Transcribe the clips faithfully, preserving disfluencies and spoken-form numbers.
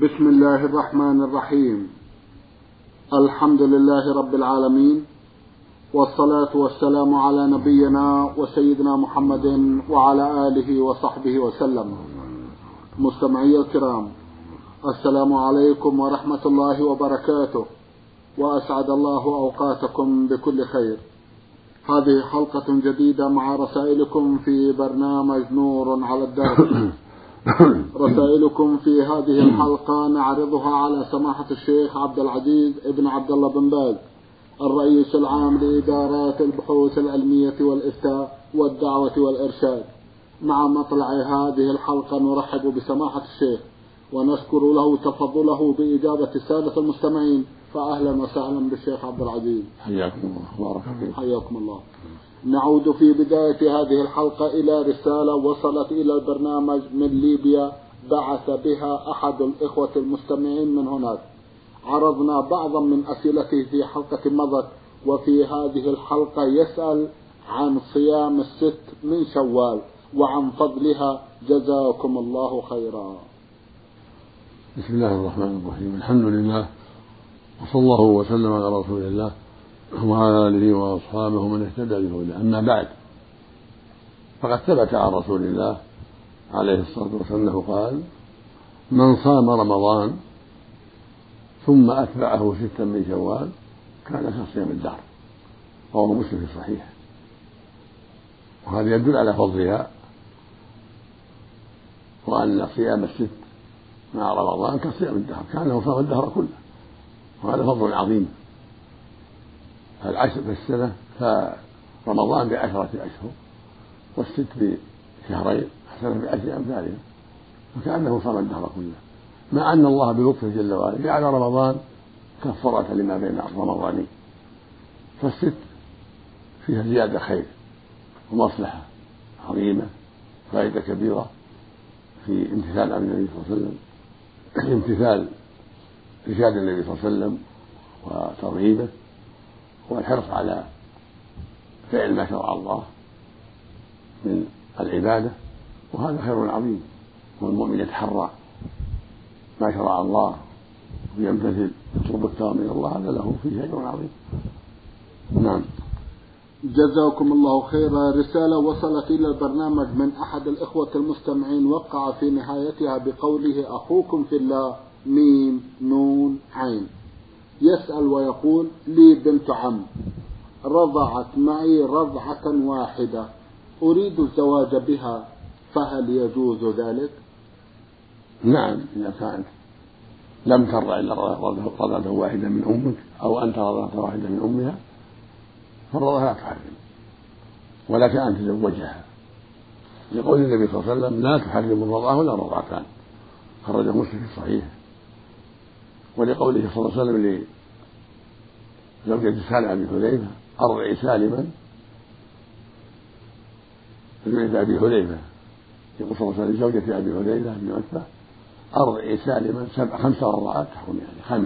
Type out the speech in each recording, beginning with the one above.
بسم الله الرحمن الرحيم. الحمد لله رب العالمين، والصلاة والسلام على نبينا وسيدنا محمد وعلى آله وصحبه وسلم. مستمعي الكرام، السلام عليكم ورحمة الله وبركاته، وأسعد الله أوقاتكم بكل خير. هذه حلقة جديدة مع رسائلكم في برنامج نور على الدرب. رسائلكم في هذه الحلقة نعرضها على سماحة الشيخ عبد العزيز ابن عبد الله بن باز، الرئيس العام لإدارات البحوث العلمية والإفتاء والدعوة والإرشاد. مع مطلع هذه الحلقة نرحب بسماحة الشيخ ونشكر له تفضله بإجابة السادة المستمعين، فأهلا وسهلا بالشيخ عبد العزيز. حياكم الله وبارك فيكم. حياكم الله. نعود في بداية هذه الحلقة إلى رسالة وصلت إلى البرنامج من ليبيا بعث بها أحد الإخوة المستمعين من هناك. عرضنا بعضا من أسئلته في حلقة مضت، وفي هذه الحلقة يسأل عن صيام الست من شوال وعن فضلها، جزاكم الله خيرا. بسم الله الرحمن الرحيم. الحمد لله، وصلى الله وسلم على رسول الله وعلى آله وأصحابه من اهتدى بهداه. أما بعد، فقد ثبت عن رسول الله عليه الصلاة والسلام أنه قال: من صام رمضان ثم أتبعه ستا من شوال كان كصيام الدهر. رواه مسلم في الصحيح. وهذا يدل على فضلها، وأن صيام الست مع رمضان كصيام الدهر، كأنه صام الدهر كله، وهذا فضل عظيم. العشر في السنة، فرمضان بعشرة أشهر والست بشهرين، السنة بعشر أمثالها، فكأنه صام الدهر كله، مع أن الله بلطفه جل وعلا جعل رمضان كفارة لما بين رمضانين. فالست فيها زيادة خير ومصلحة عظيمة، فائدة كبيرة في امتثال أمر النبي صلى الله عليه وسلم، امتثال إرشاد النبي صلى الله عليه وسلم وترغيبه، والحرص على فعل ما شرع الله من العبادة، وهذا خير عظيم. والمؤمن يتحرى ما شرع الله ويمتثل يطلب الثواب من الله، هذا له فيه أجر عظيم. نعم. جزاكم الله خيرا. رسالة وصلت إلى البرنامج من أحد الإخوة المستمعين، وقع في نهايتها بقوله: أخوكم في الله ميم نون عين. يسأل ويقول: لي بنت عم رضعت معي رضعة واحدة، أريد الزواج بها، فهل يجوز ذلك؟ نعم، إذا كانت لم ترضع إلا رضعة واحدة من أمك، أو أنت رضعة واحدة من أمها، فالرضعة لا تحرم، ولك أن تزوجها، لقول النبي صلى الله عليه وسلم: لا تحرم الرضعة ولا الرضعتان، خرجه مسلم في الصحيح. ولقوله صلى الله عليه وسلم لزوجة سالم أبي حذيفة: أرضعي سالما. زوجة أبي حذيفة يقول صلى الله عليه وسلم لزوجة أبي حذيفة بن عتبة: أرضعي سالما سبع خمس رضعات تحرم، يعني خمس.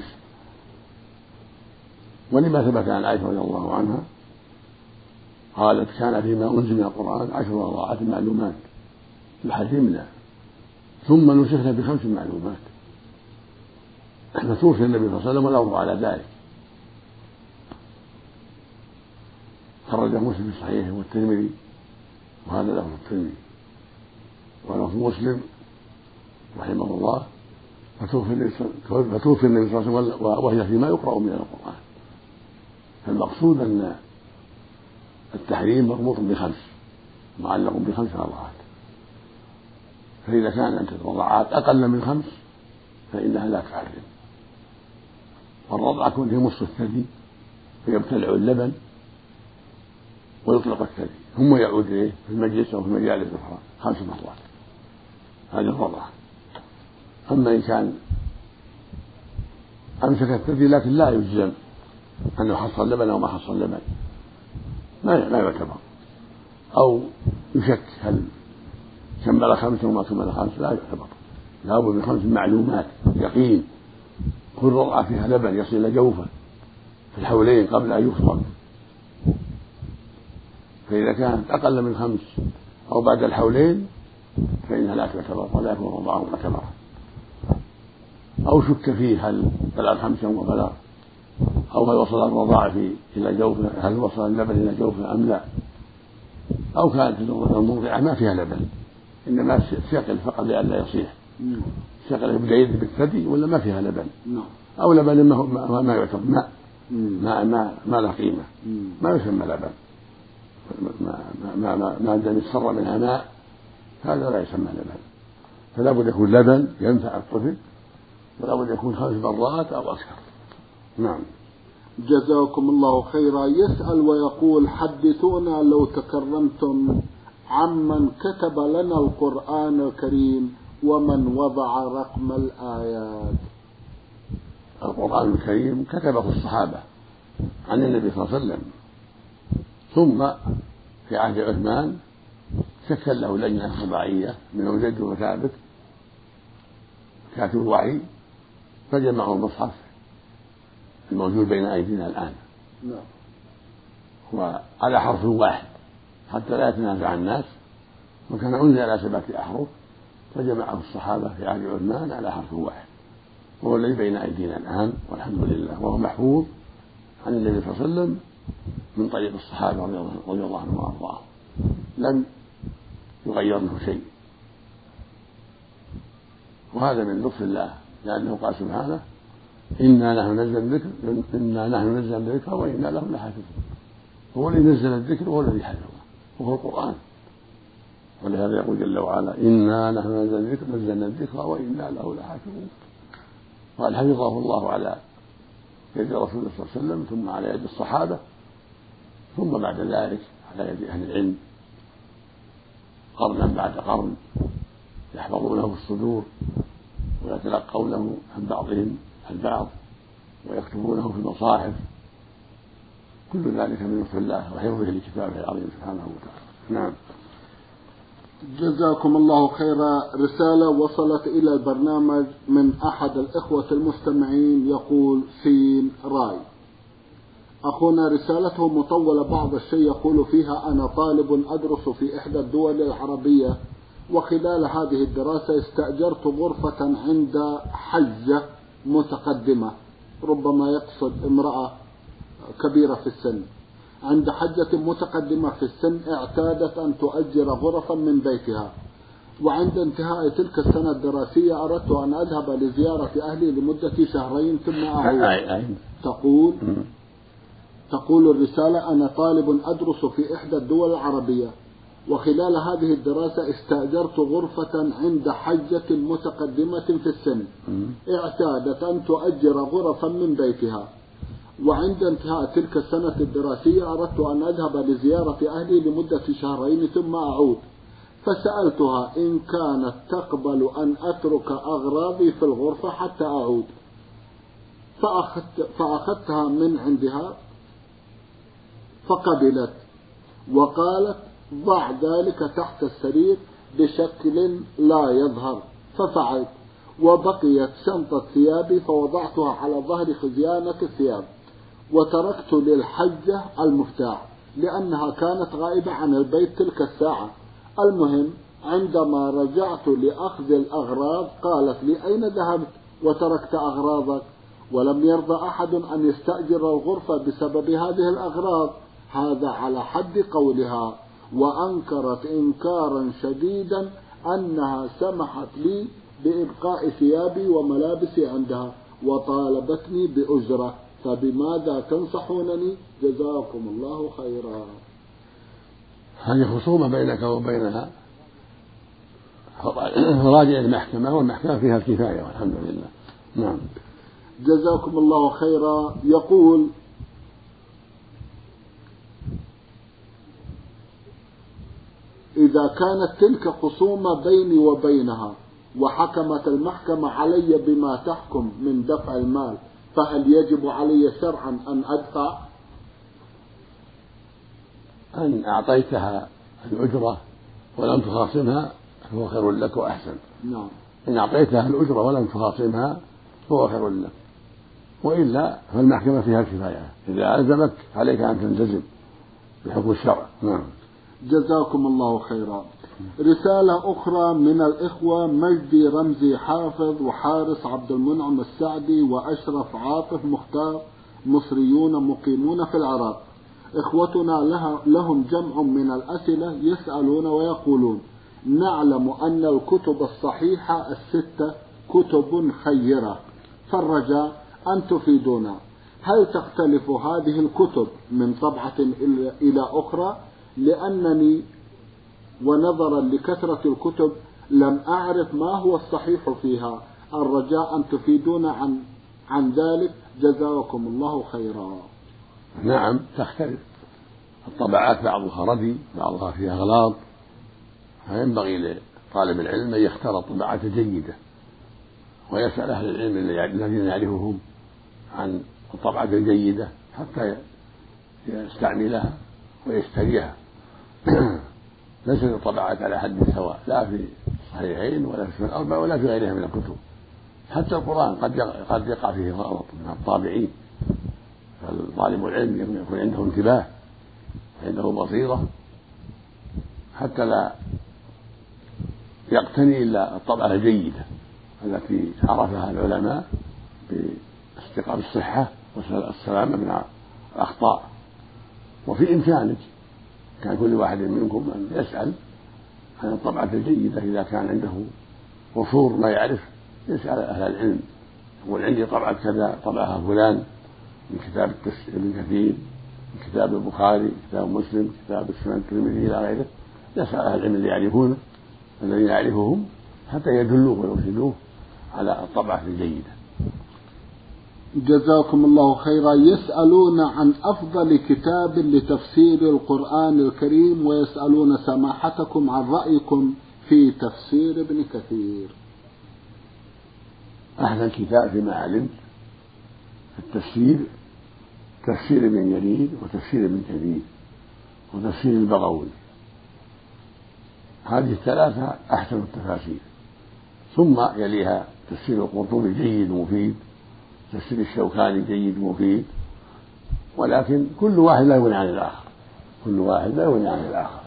ولما ثبت عن عائشة رضي الله عنها قالت: كان فيما أنزل من القرآن عشر رضعات معلومات فحرمنا، ثم نسخنا بخمس معلومات. فتوفي النبي صلى الله عليه وسلم والأمر على ذلك. خرج مسلم في صحيحه والترمذي، وهذا لفظ الترمذي، ولفظ مسلم رحمه الله: فتوفي النبي صلى الله عليه وسلم وهي فيما يقرأ من القرآن. فالمقصود أن التحريم مربوط بخمس، معلق بخمس رضعات، فإذا كانت الرضعات أقل من خمس فإنها لا تحرم. والرضعة يكون في مص الثدي فيبتلع اللبن ويطلق الثدي، ثم يعود إليه في المجلس أو في المجالس الأخرى خمس مرات. هذه الرضعة. أما إن كان أمسك الثدي لكن لا يجزم أنه حصل لبن أو ما حصل لبن، ما لا يعتبر، أو يشك هل كمل خمسة وما كمل خمسة، لا يعتبر. لا بد من خمس معلومات يقين، كل رضعة فيها لبن يصل إلى جوفه في الحولين قبل أن يفرغ. فإذا كانت أقل من خمس أو بعد الحولين فإنها لا تعتبر ولا يكون رضعه معتبرا. أو أو شك فيه هل بلغ خمسا وبلغ، أو هل وصل الرضاع إلى جوفه، هل وصل اللبن إلى جوفه أم لا، أو كانت المرضعة ما فيها لبن إنما ثقل فقط لئلا يصيح، ثقل بعيد بالثدي ولا ما فيها لبن، أو لبن ما ما يعتبر ماء ما ما ما له قيمة، ما يسمى لبن، ما ما ما ما دام يتسرى منها ماء هذا لا يسمى لبن. فلا بد يكون لبن ينفع الطفل، ولا بد يكون خمس مرات أو أكثر. نعم. جزاكم الله خيرا. يسأل ويقول: حدثونا لو تكرمتم عمن كتب لنا القرآن الكريم ومن وضع رقم الآيات. القرآن الكريم كتبه الصحابة عن النبي صلى الله عليه وسلم، ثم في عهد عثمان شكل له لجنة رباعية من زيد وثابت كاتب الوحي، فجمعوا المصحف الموجود بين أيدينا الآن وعلى حرف واحد حتى لا يتنازع الناس، وكان أنزل على سبعة أحرف، فجمعه الصحابة في عهد عثمان على حرف واحد، وهو الذي بين أيدينا الآن والحمد لله، وهو محفوظ عن النبي صلى الله عليه وسلم من طريق الصحابة رضي الله عنهم وأرضاهم، لم يغير منه شيء، وهذا من لطف الله، لأنه قال سبحانه: إنا نحن نزلنا الذكر إنا نحن نزلنا الذكر وإنا له لحافظون. هو الذي نزل الذكر وهو الذي حفظه، وهو القرآن، ولهذا يقول جل وعلا: إنا نحن نزلنا الذكر نزلنا الذكر وإنا له لحافظون. قال حفظه الله على يد رسول الله صلى الله عليه وسلم، ثم على يد الصحابة، ثم بعد ذلك على يد أهل العلم قرنا بعد قرن يحفظونه في الصدور ويتلقونه عن بعضهم البعض ويكتبونه في المصاحف، كل ذلك من لطف الله وحفظه لكتابه العظيم سبحانه وتعالى. نعم. جزاكم الله خيرا. رسالة وصلت إلى البرنامج من أحد الإخوة المستمعين يقول: سين راي. أخونا رسالته مطولة بعض الشيء، يقول فيها: أنا طالب أدرس في إحدى الدول العربية، وخلال هذه الدراسة استأجرت غرفة عند حجة متقدمة، ربما يقصد امرأة كبيرة في السن، عند حجة متقدمة في السن اعتادت أن تؤجر غرفا من بيتها، وعند انتهاء تلك السنة الدراسية أردت أن أذهب لزيارة أهلي لمدة شهرين ثم أعود. تقول تقول الرسالة: أنا طالب أدرس في إحدى الدول العربية، وخلال هذه الدراسة استأجرت غرفة عند حجة متقدمة في السن اعتادت أن تؤجر غرفا من بيتها، وعند انتهاء تلك السنة الدراسية أردت أن أذهب لزيارة أهلي لمدة شهرين ثم أعود، فسألتها إن كانت تقبل أن أترك أغراضي في الغرفة حتى أعود، فأخذت فأخذتها من عندها فقبلت، وقالت: ضع ذلك تحت السرير بشكل لا يظهر، ففعلت، وبقيت شنطة ثيابي فوضعتها على ظهر خزيانة الثياب، وتركت للحجة المفتاح لأنها كانت غائبة عن البيت تلك الساعة. المهم عندما رجعت لأخذ الأغراض قالت لي: أين ذهبت وتركت أغراضك؟ ولم يرضى أحد أن يستأجر الغرفة بسبب هذه الأغراض، هذا على حد قولها، وأنكرت إنكارا شديدا أنها سمحت لي بإبقاء ثيابي وملابسي عندها وطالبتني بأجرة، فبماذا تنصحونني؟ جزاكم الله خيرا. هذه خصومة بينك وبينها، راجع المحكمة، والمحكمة فيها الكفاية والحمد لله. نعم. جزاكم الله خيرا. يقول: إذا كانت تلك خصومة بيني وبينها وحكمت المحكمة علي بما تحكم من دفع المال، فهل يجب علي شرعا أن أدفع؟ أن أعطيتها الأجرة ولم تخاصمها فهو خير لك وأحسن. نعم. إن أعطيتها الأجرة ولم تخاصمها فهو خير لك، وإلا فالمحكمة فيها الكفاية، إذا ألزمك عليك أن تلتزم بحكم الشرع. نعم. جزاكم الله خيرا. رسالة أخرى من الإخوة مجدي رمزي حافظ وحارس عبد المنعم السعدي وأشرف عاطف مختار، مصريون مقيمون في العراق. إخوتنا لها لهم جمع من الأسئلة، يسألون ويقولون: نعلم أن الكتب الصحيحة الستة كتب خيرة، فالرجاء أن تفيدونا، هل تختلف هذه الكتب من طبعة إلى أخرى؟ لأنني ونظرا لكثرة الكتب لم أعرف ما هو الصحيح فيها، الرجاء أن تفيدونا عن عن ذلك، جزاكم الله خيرا. نعم تختلف الطبعات، بعضها ردي بعضها فيها أغلاط، فينبغي لطالب العلم أن يختار الطبعات الجيدة ويسأل أهل العلم الذين يعرفهم عن الطبعة الجيدة حتى يستعملها ويشتريها. ليست الطبعات على حد سواء، لا في الصحيحين ولا في الأربع ولا في غيرها من الكتب. حتى القرآن قد قد يقع فيه غلط من الطابعين، فالطالب العلم يكون عنده انتباه عنده بصيرة حتى لا يقتني إلا الطبعة الجيدة التي عرفها العلماء باستقامة الصحة والسلامة من الأخطاء. وفي إمكانك كان كل واحد منكم أن يسأل عن الطبعة الجيدة إذا كان عنده قصور ما يعرف، يسأل أهل العلم، يقول عندي طبعة كذا طبعها فلان من كتاب ابن كثير، من كتاب البخاري، كتاب مسلم، كتاب السنن الترمذي إلى غيره، يسأل أهل العلم اللي يعرفونه الذين يعرفهم حتى يدلوه ويرشدوه على الطبعة الجيدة. جزاكم الله خيرا. يسألون عن أفضل كتاب لتفسير القرآن الكريم، ويسألون سماحتكم عن رأيكم في تفسير ابن كثير. أحسن كتاب فيما علمت في التفسير تفسير ابن جرير وتفسير ابن كثير وتفسير البغوي، هذه الثلاثة أحسن التفاسير. ثم يليها تفسير القرطبي جيد ومفيد، تفسير الشوكاني جيد ومفيد، ولكن كل واحد لا يغني عن الآخر، كل واحد لا يغني عن الآخر.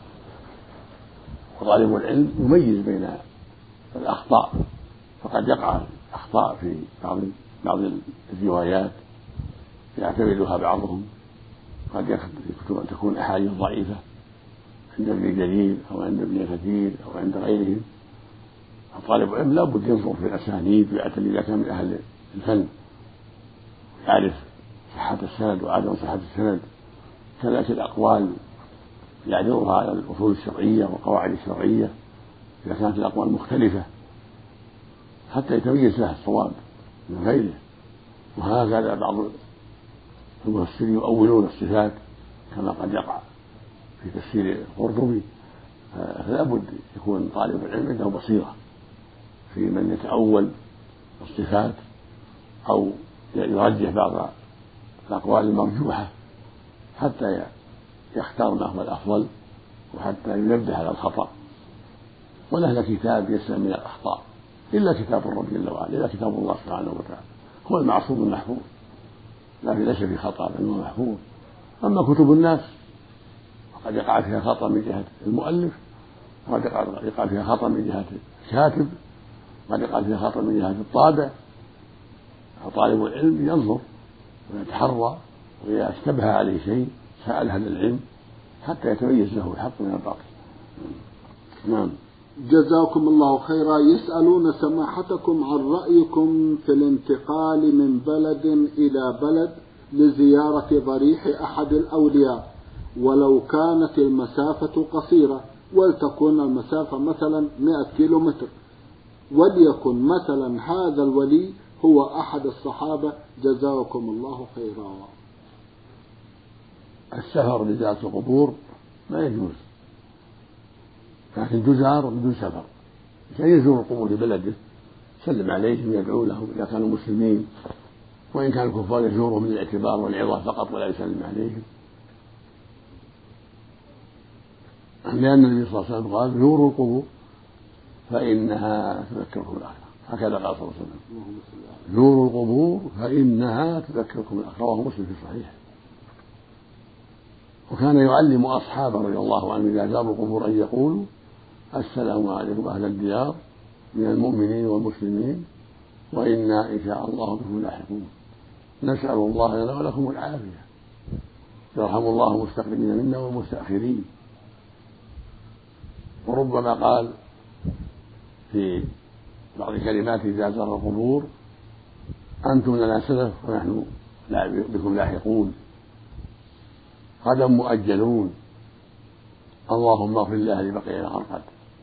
وطالب العلم يميز بين الأخطاء، فقد يقع أخطاء في بعض بعض الروايات يعتمدها بعضهم، قد تكون أحاديث ضعيفة عند ابن جرير أو عند ابن كثير أو عند غيرهم. طالب العلم لا بد ينظر في الأسانيد ويعتمد إذا كان من أهل الفن، يعرف صحة السند وعدم صحة السند، كذلك الأقوال يعرضها على الأصول الشرعية والقواعد الشرعية إذا كانت الأقوال مختلفة حتى يتميز له الصواب من غيره. وهكذا بعض المفسرين يؤولون الصفات كما قد يقع في تفسير القرطبي، فلا بد يكون طالب العلم عنده بصيرة في من يتأول الصفات أو يرجح بعض الأقوال المرجوحة حتى يختار ما هو الأفضل وحتى ينبه على الخطأ. وله كتاب يسلم من الأخطاء إلا كتاب الرب جل وعلا، إلا كتاب الله سبحانه وتعالى هو المعصوم المحفوظ، لكن ليس في خطأ بل هو محفوظ. أما كتب الناس وقد يقع فيها خطأ من جهة المؤلف، وقد يقع فيها خطأ من جهة الكاتب، وقد يقع فيها خطأ من جهة الطابع. فطالب العلم ينظر ويتحرى، وإذا اشتبه عليه شيء سأل أهل العلم حتى يتميز له الحق من الباطل. نعم. جزاكم الله خيرا. يسألون سماحتكم عن رأيكم في الانتقال من بلد إلى بلد لزيارة ضريح أحد الأولياء، ولو كانت المسافة قصيرة، ولتكون المسافة مثلا مئة كيلو متر، وليكن مثلا هذا الولي هو أحد الصحابة، جزاكم الله خيرا. السفر لزيارة القبور ما يجوز، لكن تزار بدون سفر، كان يزور القبور في بلده يسلم عليهم ويدعو لهم إذا كانوا مسلمين، وإن كان الكفار يزورهم للاعتبار والعظة فقط ولا يسلم عليهم، لأن النبي صلى الله عليه وسلم قال: زوروا القبور فإنها تذكركم الآخرة. هكذا قال صلى الله عليه وسلم: زوروا القبور فإنها تذكركم الآخرة. رواه مسلم في الصحيح. وكان يعلم أصحابه رضي الله عنهم إذا زاروا القبور أن يقولوا: السلام عليكم أهل الديار من المؤمنين والمسلمين وإنا إن شاء الله بكم لاحقون، نسأل الله لنا ولكم العافية، يرحم الله المستقدمين منا والمستأخرين. وربما قال في بعض كلماته إذا زار القبور أنتم لنا سلف ونحن بكم لاحقون، غدا مؤجلون، اللهم اغفر لأهل بقيع الغرقد.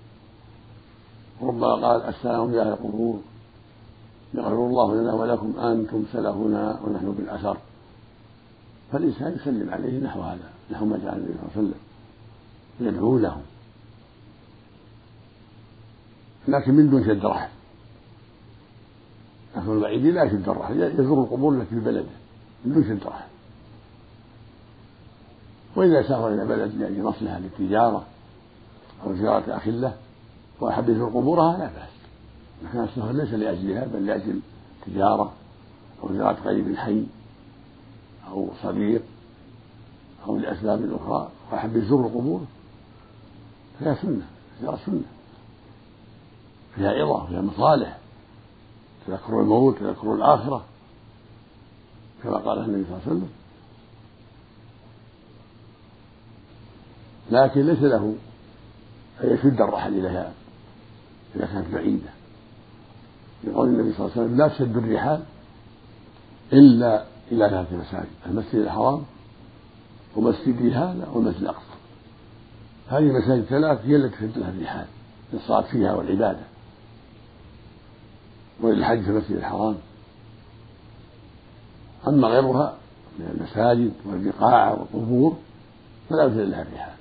ربما قال السلام على القبور يغفر الله لنا ولكم أنتم سلفنا ونحن بالأثر. فالإنسان يسلم عليه نحو هذا، نحو ما جاء النبي صلى الله عليه وسلم، يدعو له، لكن من دون شد رحل. لكن البعيد لا يشد الرحل، يزور القبور التي في بلده من دون شد رحل. وإذا سافر إلى بلد لأجل مصلحة للتجارة أو زيارة أخ له وأحب يزور قبورها لا بأس، لكن السفر ليس لأجلها بل لأجل تجارة أو زيارة قريب حي أو صديق أو لأسباب أخرى وأحب يزور القبور فيها سنة، زيارة سنة فيها عظة، فيها مصالح، تذكر الموت، تذكر الآخرة كما قال النبي صلى الله عليه وسلم. لكن ليس له أن يشد الرحل إليها إذا كانت بعيدة، يقول النبي صلى الله عليه وسلم لا تشد الرحال إلا إلى ثلاث مساجد: المسجد الحرام ومسجدي هذا والمسجد الأقصى. هذه المساجد الثلاث هي التي تشد لها الرحال للصلاة فيها والعبادة، وللحج في المسجد الحرام. أما غيرها من المساجد والبقاع والقبور فلا يشد لها الرحال،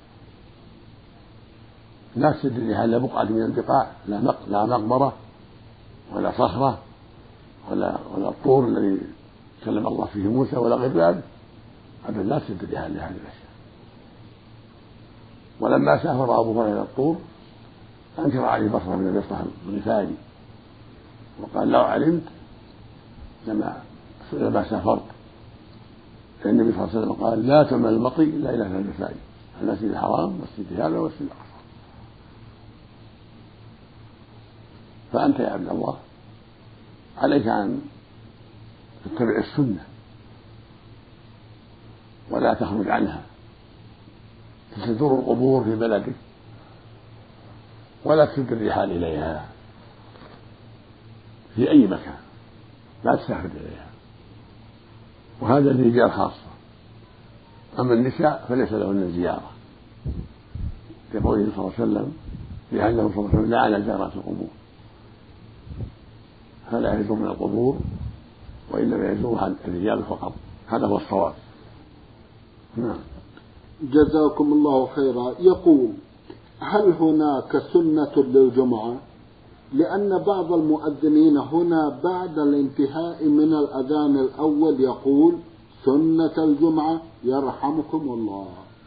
لا تشد الرحال لا بقعة من البقاع، لا مقبرة ولا صخرة ولا ولا الطور الذي كلم الله فيه موسى ولا غير ذلك، أبدا لا تشد الرحال لهذه الأشياء. ولما سافر أبو هريرة إلى الطور أنكر عليه بصرة من البصرة الغفاري وقال لو علمت لما لما سافرت، لأن النبي صلى الله عليه وسلم قال لا تعمل المطي إلا إلى ثلاث مساجد: المسجد الحرام والمسجد هذا والمسجد الأقصى. فأنت يا عبد الله عليك أن تتبع السنة ولا تخرج عنها، تزور القبور في بلدك ولا تشد الرحال إليها في أي مكان، لا تسافر إليها، وهذا للرجال خاصة. أما النساء فليس لهن الزيارة، يقول صلى الله عليه وسلم لأنه صلى الله عليه وسلم لعن زيارات القبور، فلا يزورن القبور وإنما يزورها الرجال فقط، هذا هو الصواب. نعم. جزاكم الله خيرا. يقول: هل هناك سنة للجمعة؟ لأن بعض المؤذنين هنا بعد الانتهاء من الأذان الأول يقول: سنة الجمعة يرحمكم الله.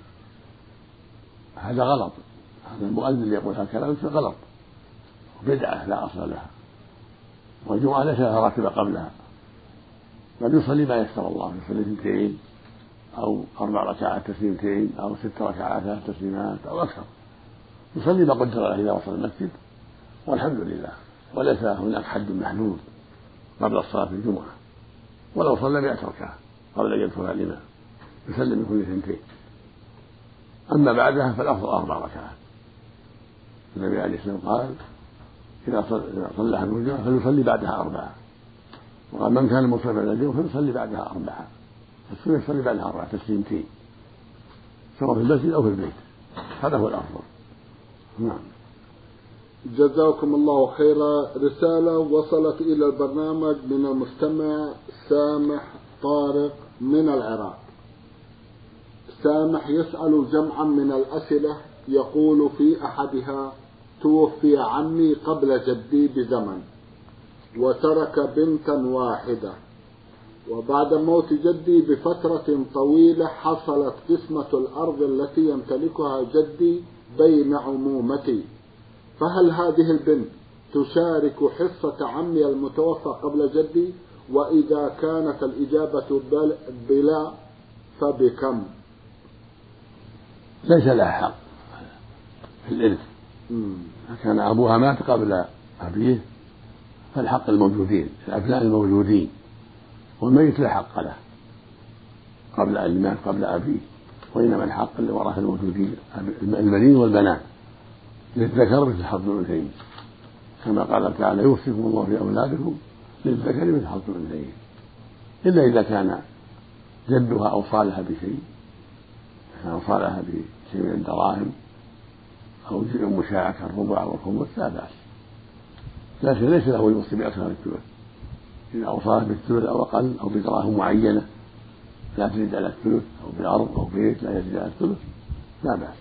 هذا غلط، هذا المؤذن اللي يقول هكذا غلط، بدعة لا أصل لها، والجمعة ليس لها راتبة قبلها، بل يصلي ما يسر الله، يصلي اثنتين أو أربع ركعات تسليمتين أو ست ركعات ثلاث تسليمات أو أكثر، يصلي ما قدر له إذا وصل المسجد والحمد لله، وليس هناك حد محدود قبل الصلاة في الجمعة، ولو صلى مئة ركعة قبل أن يدخل الإمام يسلم من كل اثنتين. أما بعدها فالأفضل أربع ركعات، النبي عليه الصلاة والسلام قال: إذا صلى أحدكم الجمعة فليصلي بعدها أربعة، وقال: من كان مصلي بعد الجمعة فليصلي بعدها أربعة، فالسنة يصلي بعدها أربعة تسليمتين سواء في المسجد أو في البيت، هذا هو الأفضل. نعم. جزاكم الله خيرا. رسالة وصلت إلى البرنامج من المستمع سامح طارق من العراق. سامح يسأل جمعا من الأسئلة، يقول في أحدها: توفي عمي قبل جدي بزمن وترك بنتا واحدة، وبعد موت جدي بفترة طويلة حصلت قسمة الأرض التي يمتلكها جدي بين عمومتي، فهل هذه البنت تشارك حصة عمي المتوفى قبل جدي؟ وإذا كانت الإجابة بلا فبكم؟ ليس لها حق في الإرث كان أبوها مات قبل أبيه فالحق الموجودين الأبناء الموجودين، والميت لا حق له قبل أن مات قبل أبيه، وإنما الحق لورثة الموجودين البنين والبنات للذكر مثل حظ الأنثيين، كما قال تعالى يوصيكم الله في أولادكم للذكر مثل حظ الأنثيين، إلا إذا كان جدها أوصى لها بشيء، أوصى لها بشيء من الدراهم أو شيء مشاع كالربع والخمس لا بأس، لكن ليس له يوصي بأكثر من الثلث، إذا أوصاها بالثلث أو أقل أو بدراهم معينة لا تزيد على الثلث أو بأرض أو بيت لا يزيد على الثلث لا بأس.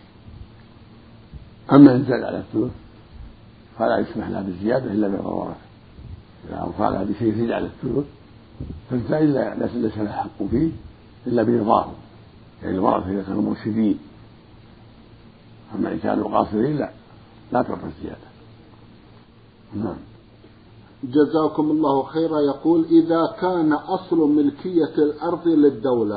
أما إن زاد على الثلث فلا يسمح لها بالزيادة إلا بضرورته، إذا أوصى لها بشيء يزيد على الثلث فإلا ليس لها حق فيه إلا برضاهم، يعني الورثة إذا كانوا مرشدين، أما إن كانوا قاصرين لا لا تعطى الزيادة. نعم. جزاكم الله خيرا. يقول إذا كان أصل ملكية الأرض للدولة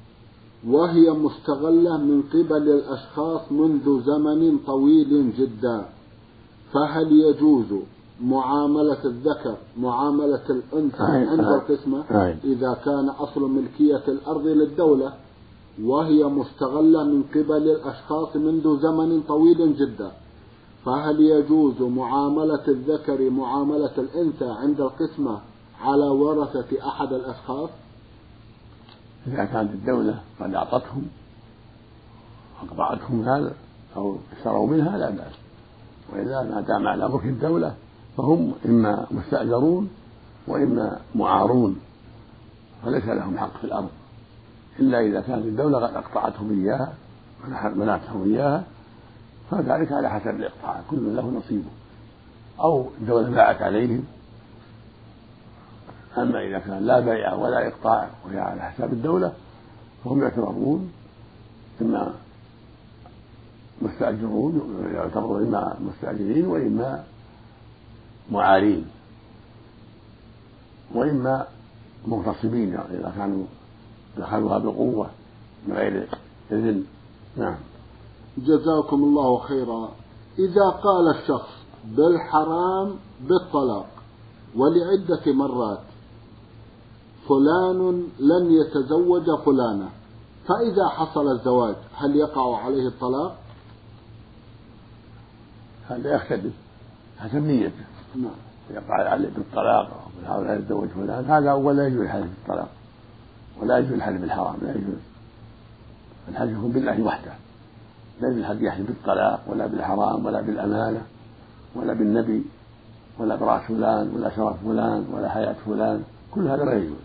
وهي مستغلة من قبل الأشخاص منذ زمن طويل جدا، فهل يجوز معاملة الذكر معاملة الأنثى عند القسمة؟ إذا كان أصل ملكية الأرض للدولة وهي مستغلة من قبل الأشخاص منذ زمن طويل جدا، فهل يجوز معاملة الذكر معاملة الأنثى عند القسمة على ورثة أحد الأشخاص؟ إذا كانت الدولة قد أعطتهم أقطعتهم هذا أو اشتروا منها لا بأس، وإذا ما دام على ملك الدولة فهم إما مستأجرون وإما معارون، فليس لهم حق في الأرض إلا إذا كانت الدولة قد أقطعتهم إياها منعتهم إياها، فذلك على حسب الإقطاع كل له نصيبه، أو الدولة باعت عليهم. أما إذا كان لا بيع ولا إقطاع وهي على حساب الدولة فهم يعتبرون إما مستأجرون، يعتبرون إما مستأجرين وإما معارين وإما مغتصبين إذا كانوا دخلوها بقوة من غير إذن. نعم. جزاكم الله خيرا. إذا قال الشخص بالحرام بالطلاق ولعدة مرات فلان لن يتزوج فلانة، فإذا حصل الزواج هل يقع عليه الطلاق؟ هذا يختلف حسب نيته. نعم. يقع عليه بالطلاق أو بالحرام لا يتزوج فلان، هذا أول لا يجوز الحلف بالطلاق ولا يجوز الحلف بالحرام، لا يجوز الحلف يكون بالله وحده، لا يجوز الحلف يحلف بالطلاق ولا بالحرام ولا بالأمانة ولا بالنبي ولا برأس فلان ولا شرف فلان ولا حياة فلان، كل هذا لا يجوز.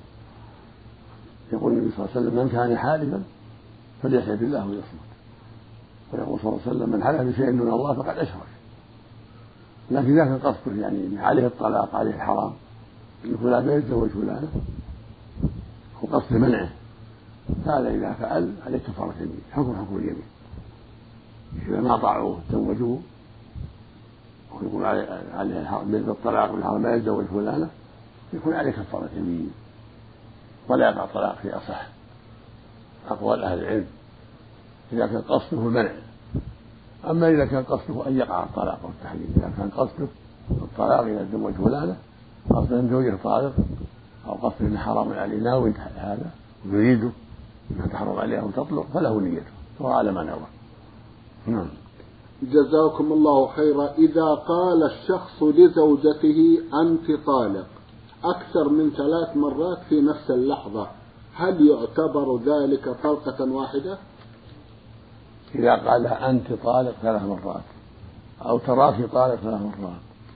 يقول النبي صلى الله عليه وسلم من كان حالفا فليحلف بالله ويصمت، ويقول صلى الله عليه وسلم من حلف بشيء دون الله فقد أشرك. لكن إذا كان قصده يعني عليه الطلاق عليه الحرام إن فلان لا يتزوج فلانة وقصد منعه، هذا إذا فعل عليه كفارة يمين، حكم حكم اليمين. إذا ما طاعوه تزوجوه ويقول عليه بالطلاق والحرام لا يتزوج فلانة يكون عليه كفارة يمين ولا يقع الطلاق في أصح أقوال أهل العلم إذا كان قصده المنع. أما إذا كان قصده أن يقع الطلاق والتحليل، إذا كان قصده الطلاق إذا تزوج فلانة قصده أن زوجه طالق أو قصده أن حرام عليه ناوي هذا ويريده أن تحرم عليه أو تطلق فله نيته وهو على ما نوى. نعم. جزاكم الله خيرا. إذا قال الشخص لزوجته أنت طالق أكثر من ثلاث مرات في نفس اللحظة هل يعتبر ذلك طلقة واحدة؟ إذا قال أنت طالق ثلاث مرات أو تراك طالق ثلاث مرات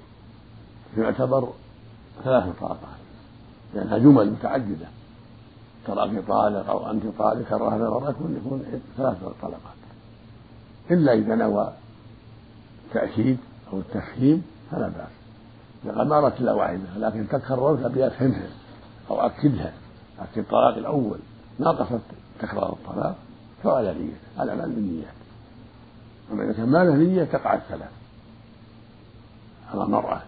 يعتبر ثلاث طلقات، لأنها جمل متعددة، تراك طالق أو أنت طالق كرر هذا مرات يكون ثلاث طلقات، إلا إذا نوى التأكيد أو التفهيم فلا بأس. إذا قال ما أردت إلا واحدة لكن تكررت أبي أفهمها أو أكدها، أكد الطلاق الأول ما قصدت تكرار الطلاق فعلى نية على مال بالنيات. أما إذا كان ما له نية تقع الثلاث على المرأة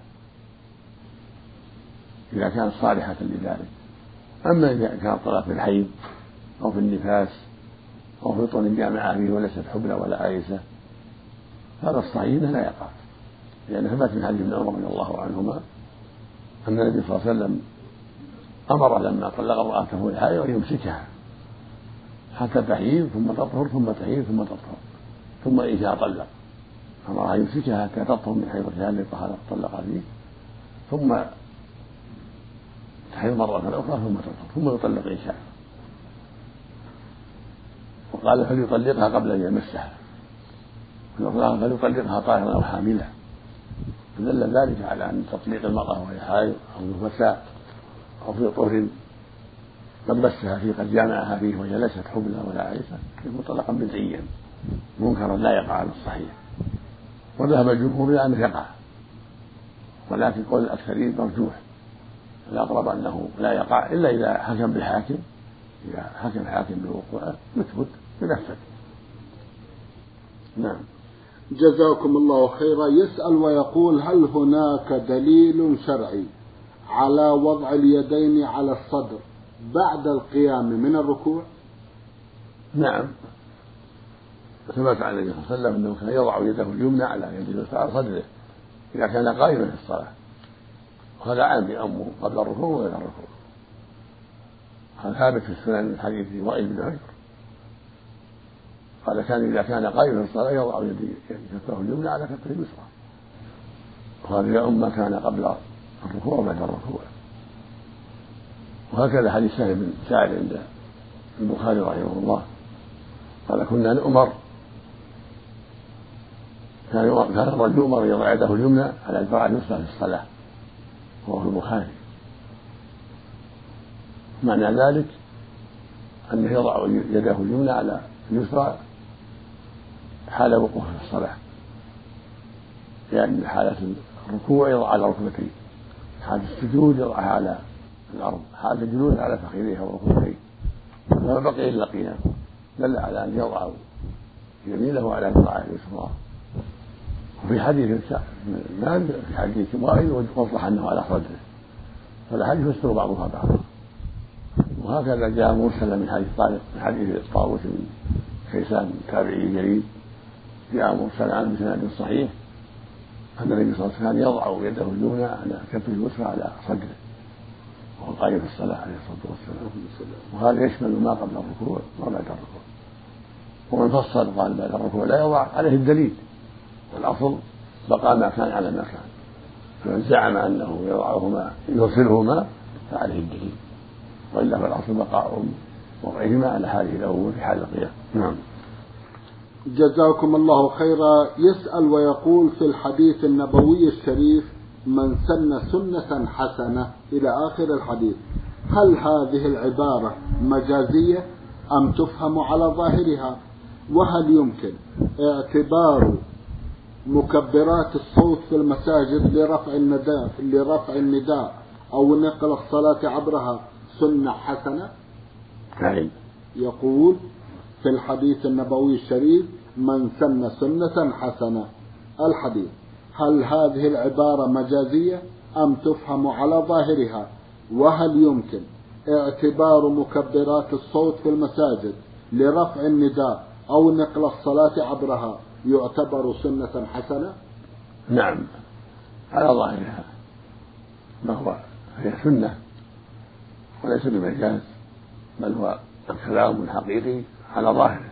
إذا كانت صالحة لذلك. أما إذا كان الطلاق في الحيض أو في النفاس أو في طول الجامعة فيه وليست حبلى ولا آيسة هذا الصحيح لا يقع، لأن ثبت من حديث ابن عمر رضي الله عنهما أن النبي صلى الله عليه وسلم أمر لما طلق امرأته الحائض أن يمسكها حتى تحيض ثم تطهر ثم تحيض ثم تطهر، ثم إن شاء طلق، أمرها أن يمسكها حتى تطهر من حيضتها التي طلق فيه، ثم تحيض مرة أخرى ثم تطهر ثم يطلق إن شاء. وقال فليطلقها قبل أن يمسها، فليطلقها طاهرا أو حاملة، فدل ذلك على أن تطليق المرأة وهي حائض أو نفساء أو في طهر قد مسها فيه قد جامعها فيه وهي ليست حبلى ولا عائشة يكون طلقا بدعيا منكرا لا يقع على الصحيح. وذهب الجمهور إلى أنه يقع، ولكن قول الأكثرين مرجوح، الأقرب أنه لا يقع إلا إذا حكم بالحاكم، إذا حكم الحاكم بوقوعه يثبت بنفسه. نعم. جزاكم الله خيرا. يسأل ويقول: هل هناك دليل شرعي على وضع اليدين على الصدر بعد القيام من الركوع؟ نعم، ثبت عن النبي صلى الله عليه وسلم أنه كان يضع يده اليمنى على يده اليسرى على صدره إذا كان قائما في الصلاة، وهذا عام بأمه قبل الركوع وغير الركوع. هذا ثابت في السنن من حديث وائل بن حجر قال كان إذا كان قائما في الصلاة يضع كفه اليمنى على كفه اليسرى، وهذا يؤم ما كان قبل الركوع وبعد الركوع. وهكذا حديث سهل بن سعد عند البخاري رحمه الله قال كنا نؤمر كان كان الرجل يؤمر يضع يده اليمنى على الذراع اليسرى في الصلاة، وهو في البخاري. معنى ذلك أنه يضع يده اليمنى على اليسرى حال وقوفه في الصلاة، لأن حالة الركوع يضع على ركبتيه، حالة السجود يضعها على الأرض، حالة الجلوس على فخذيه وركبتيه، فما بقي إلا قيام، دل على أن يضع يمينه على ذراعه اليسرى. وفي حديث مالك في حديث وائل وضح أنه على صدره، فالحديث يفسر بعضها بعضا. وهكذا جاء مرسلا من حديث طارق من حديث طاووس بن كيسان تابعي جليل جاء مرسلا عنه بسند صحيح أن النبي صلى الله عليه وسلم يضع يده اليمنى على كفه اليسرى على صدره وهو قائم في الصلاة عليه الصلاة والسلام، وهذا يشمل ما قبل الركوع وما بعد الركوع. ومن فصل قال بعد الركوع لا يضع عليه الدليل، والأصل بقى ما كان على ما كان، فمن زعم أنه يضعهما يرسلهما فعليه الدليل، وإلا فالأصل بقاء وضعهما على حاله الأول في حال القيام. نعم. جزاكم الله خيرا. يسأل ويقول: في الحديث النبوي الشريف من سن سنة حسنة إلى آخر الحديث، هل هذه العبارة مجازية أم تفهم على ظاهرها؟ وهل يمكن اعتبار مكبرات الصوت في المساجد لرفع النداء لرفع النداء أو نقل الصلاة عبرها سنة حسنة؟ نعم. يقول: في الحديث النبوي الشريف من سن سنة حسنة الحديث، هل هذه العبارة مجازية أم تفهم على ظاهرها؟ وهل يمكن اعتبار مكبرات الصوت في المساجد لرفع النداء أو نقل الصلاة عبرها يعتبر سنة حسنة؟ نعم، على ظاهرها، ما هو هي سنة وليس بمجاز، بل هو الكلام الحقيقي على ظاهره.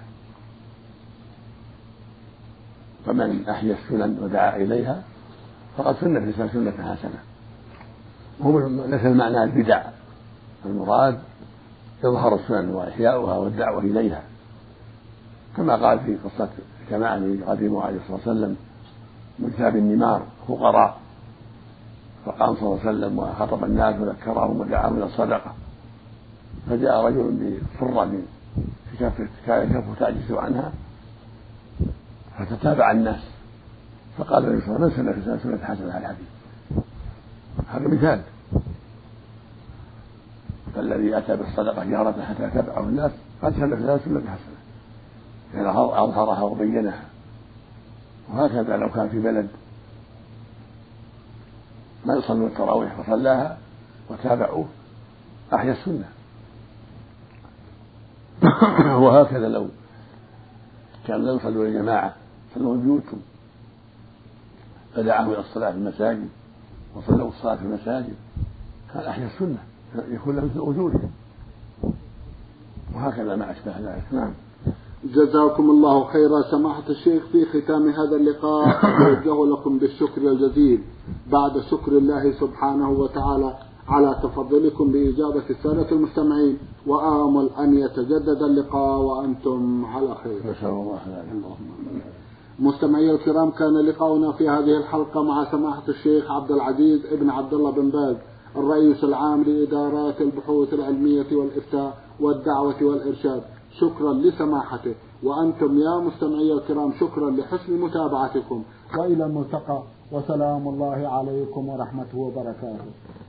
فمن أحيا السنن ودعا إليها فقد سن في الإسلام سنة حسنة، وهو ليس المعنى البدع، المراد إظهار السنن وإحياؤها والدعوة إليها، كما قال في قصة جماعة قديمه عليه الصلاة والسلام من كتاب النمار فقراء، فقام صلى الله عليه وسلم وخطب الناس وذكرهم ودعاهم إلى الصدقة، فجاء رجل بفرة في كفه كفه تعجز عنها فتتابع الناس، فقال النبي صلى الله عليه وسلم: من سن في سنة حسنة على الحديث. هذا مثال، فالذي أتى بالصدقة جهرة حتى يتبعه الناس قد سن في سنة حسنة، يعني أظهرها وبينها. وهكذا لو كان في بلد ما يصلون التراويح وصلاها وتابعوه أحيا السنة. وهكذا لو كان لا يصلون الجماعة صلوا بيوتهم فدعاهم إلى الصلاة في المساجد وصلوا الصلاة في المساجد، هذا أحيا السنة يكون له مثل أجورهم، وهكذا ما أشبه ذلك. نعم. جزاكم الله خيرا سماحة الشيخ. في ختام هذا اللقاء أتوجه لكم بالشكر الجزيل بعد شكر الله سبحانه وتعالى على تفضلكم بإجابة السادة المستمعين، وآمل أن يتجدد اللقاء وأنتم على خير. نسأل الله ذلك. مستمعي الكرام، كان لقاؤنا في هذه الحلقة مع سماحة الشيخ عبد العزيز ابن عبد الله بن باز، الرئيس العام لإدارات البحوث العلمية والإفتاء والدعوة والإرشاد. شكرا لسماحته، وأنتم يا مستمعي الكرام شكرا لحسن متابعتكم، وإلى الملتقى، وسلام الله عليكم ورحمته وبركاته.